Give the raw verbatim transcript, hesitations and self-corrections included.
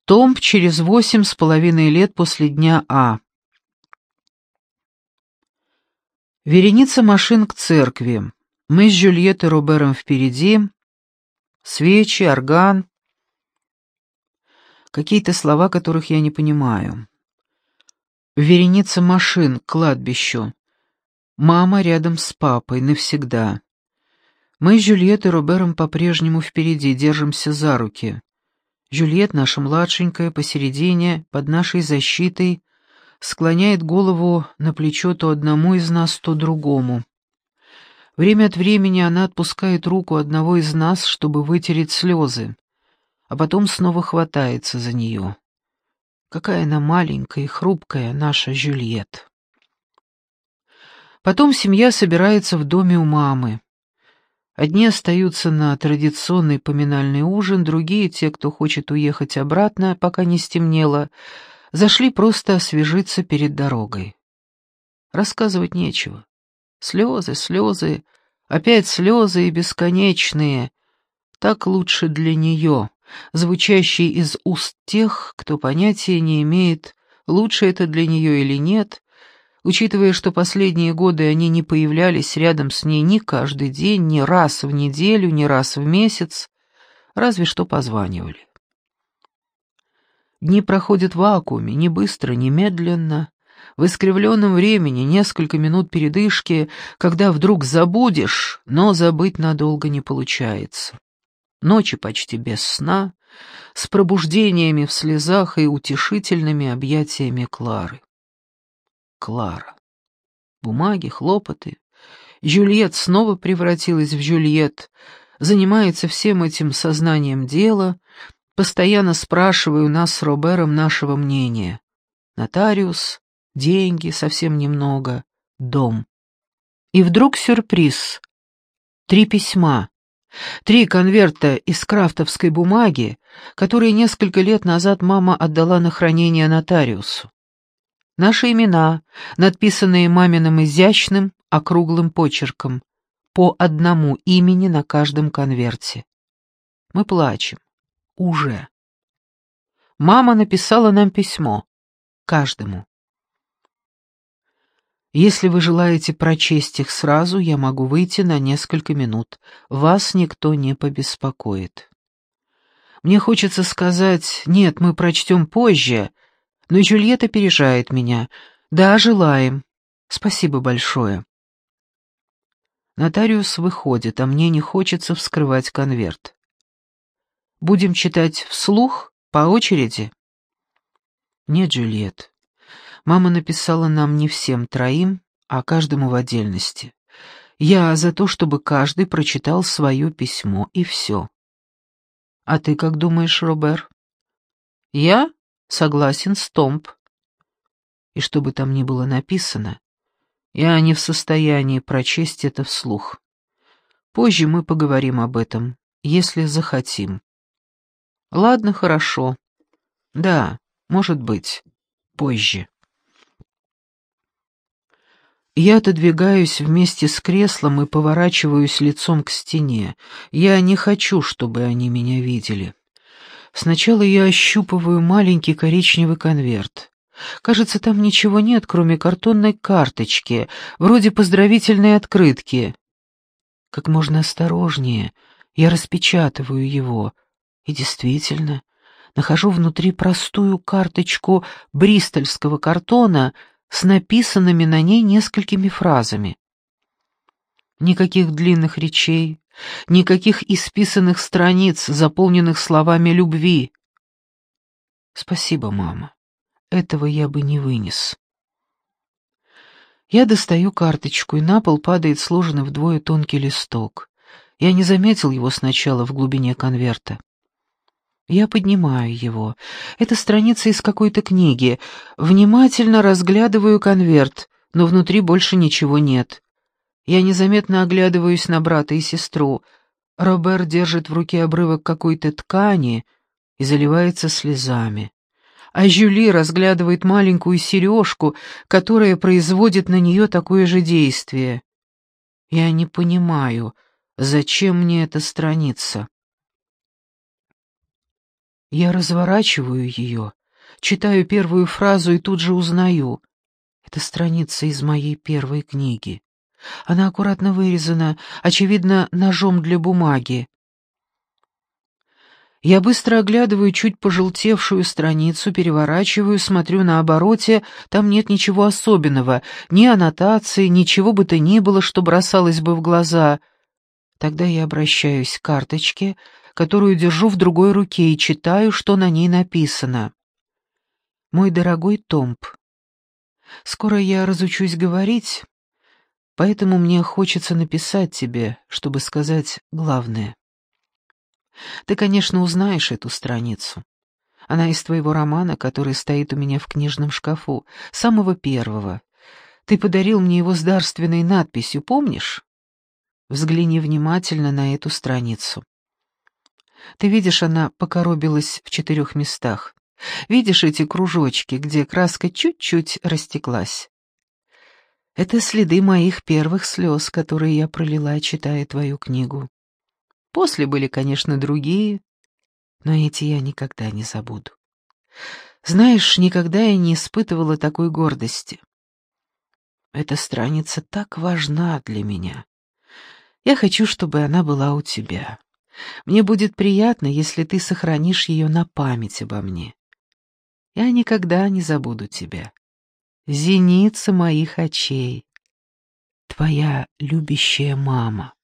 Томб через восемь с половиной лет после дня А. Вереница машин к церкви. Мы с Жюльеттой Робером впереди. Свечи, орган. Какие-то слова, которых я не понимаю. Вереница машин к кладбищу. Мама рядом с папой навсегда. Мы с Жюльеттой Робером по-прежнему впереди, держимся за руки. Жюльет, наша младшенькая, посередине, под нашей защитой, склоняет голову на плечо то одному из нас, то другому. Время от времени она отпускает руку одного из нас, чтобы вытереть слезы, а потом снова хватается за нее. Какая она маленькая и хрупкая, наша Жюльет. Потом семья собирается в доме у мамы. Одни остаются на традиционный поминальный ужин, другие, те, кто хочет уехать обратно, пока не стемнело, зашли просто освежиться перед дорогой. Рассказывать нечего. Слезы, слезы, опять слезы и бесконечные. Так лучше для нее, звучащие из уст тех, кто понятия не имеет, лучше это для нее или нет, учитывая, что последние годы они не появлялись рядом с ней ни каждый день, ни раз в неделю, ни раз в месяц, разве что позванивали. Дни проходят в вакууме, не быстро, не медленно, в искривленном времени, несколько минут передышки, когда вдруг забудешь, но забыть надолго не получается. Ночи почти без сна, с пробуждениями в слезах и утешительными объятиями Клары. Клара. Бумаги, хлопоты. Жюльет снова превратилась в Жюльет, занимается всем этим сознанием дела, постоянно спрашивая у нас с Робером нашего мнения. Нотариус, деньги, совсем немного, дом. И вдруг сюрприз. Три письма. Три конверта из крафтовской бумаги, которые несколько лет назад мама отдала на хранение нотариусу. Наши имена, надписанные маминым изящным, округлым почерком, по одному имени на каждом конверте. Мы плачем. Уже. Мама написала нам письмо. Каждому. Если вы желаете прочесть их сразу, я могу выйти на несколько минут. Вас никто не побеспокоит. Мне хочется сказать, нет, мы прочтем позже, но Жюльет опережает меня. Да, желаем. Спасибо большое. Нотариус выходит, а мне не хочется вскрывать конверт. Будем читать вслух, по очереди? Нет, Жюльет. Мама написала нам не всем троим, а каждому в отдельности. Я за то, чтобы каждый прочитал свое письмо, и все. А ты как думаешь, Робер? Я согласен с Томб. И что бы там ни было написано, я не в состоянии прочесть это вслух. Позже мы поговорим об этом, если захотим. Ладно, хорошо. Да, может быть, позже. Я отодвигаюсь вместе с креслом и поворачиваюсь лицом к стене. Я не хочу, чтобы они меня видели. Сначала я ощупываю маленький коричневый конверт. Кажется, там ничего нет, кроме картонной карточки, вроде поздравительной открытки. Как можно осторожнее я распечатываю его. И действительно, нахожу внутри простую карточку бристольского картона с написанными на ней несколькими фразами. Никаких длинных речей, никаких исписанных страниц, заполненных словами любви. Спасибо, мама. Этого я бы не вынес. Я достаю карточку, и на пол падает сложенный вдвое тонкий листок. Я не заметил его сначала в глубине конверта. Я поднимаю его. Это страница из какой-то книги. Внимательно разглядываю конверт, но внутри больше ничего нет. Я незаметно оглядываюсь на брата и сестру. Робер держит в руке обрывок какой-то ткани и заливается слезами. А Жюли разглядывает маленькую сережку, которая производит на нее такое же действие. Я не понимаю, зачем мне эта страница. Я разворачиваю ее, читаю первую фразу и тут же узнаю. Это страница из моей первой книги. Она аккуратно вырезана, очевидно, ножом для бумаги. Я быстро оглядываю чуть пожелтевшую страницу, переворачиваю, смотрю на обороте, там нет ничего особенного, ни аннотации, ничего бы то ни было, что бросалось бы в глаза. Тогда я обращаюсь к карточке, которую держу в другой руке, и читаю, что на ней написано. «Мой дорогой Томб, скоро я разучусь говорить, поэтому мне хочется написать тебе, чтобы сказать главное. Ты, конечно, узнаешь эту страницу. Она из твоего романа, который стоит у меня в книжном шкафу, самого первого. Ты подарил мне его с дарственной надписью, помнишь? Взгляни внимательно на эту страницу. Ты видишь, она покоробилась в четырех местах. Видишь эти кружочки, где краска чуть-чуть растеклась? Это следы моих первых слез, которые я пролила, читая твою книгу. После были, конечно, другие, но эти я никогда не забуду. Знаешь, никогда я не испытывала такой гордости. Эта страница так важна для меня. Я хочу, чтобы она была у тебя. Мне будет приятно, если ты сохранишь ее на память обо мне. Я никогда не забуду тебя. Зеница моих очей. Твоя любящая мама.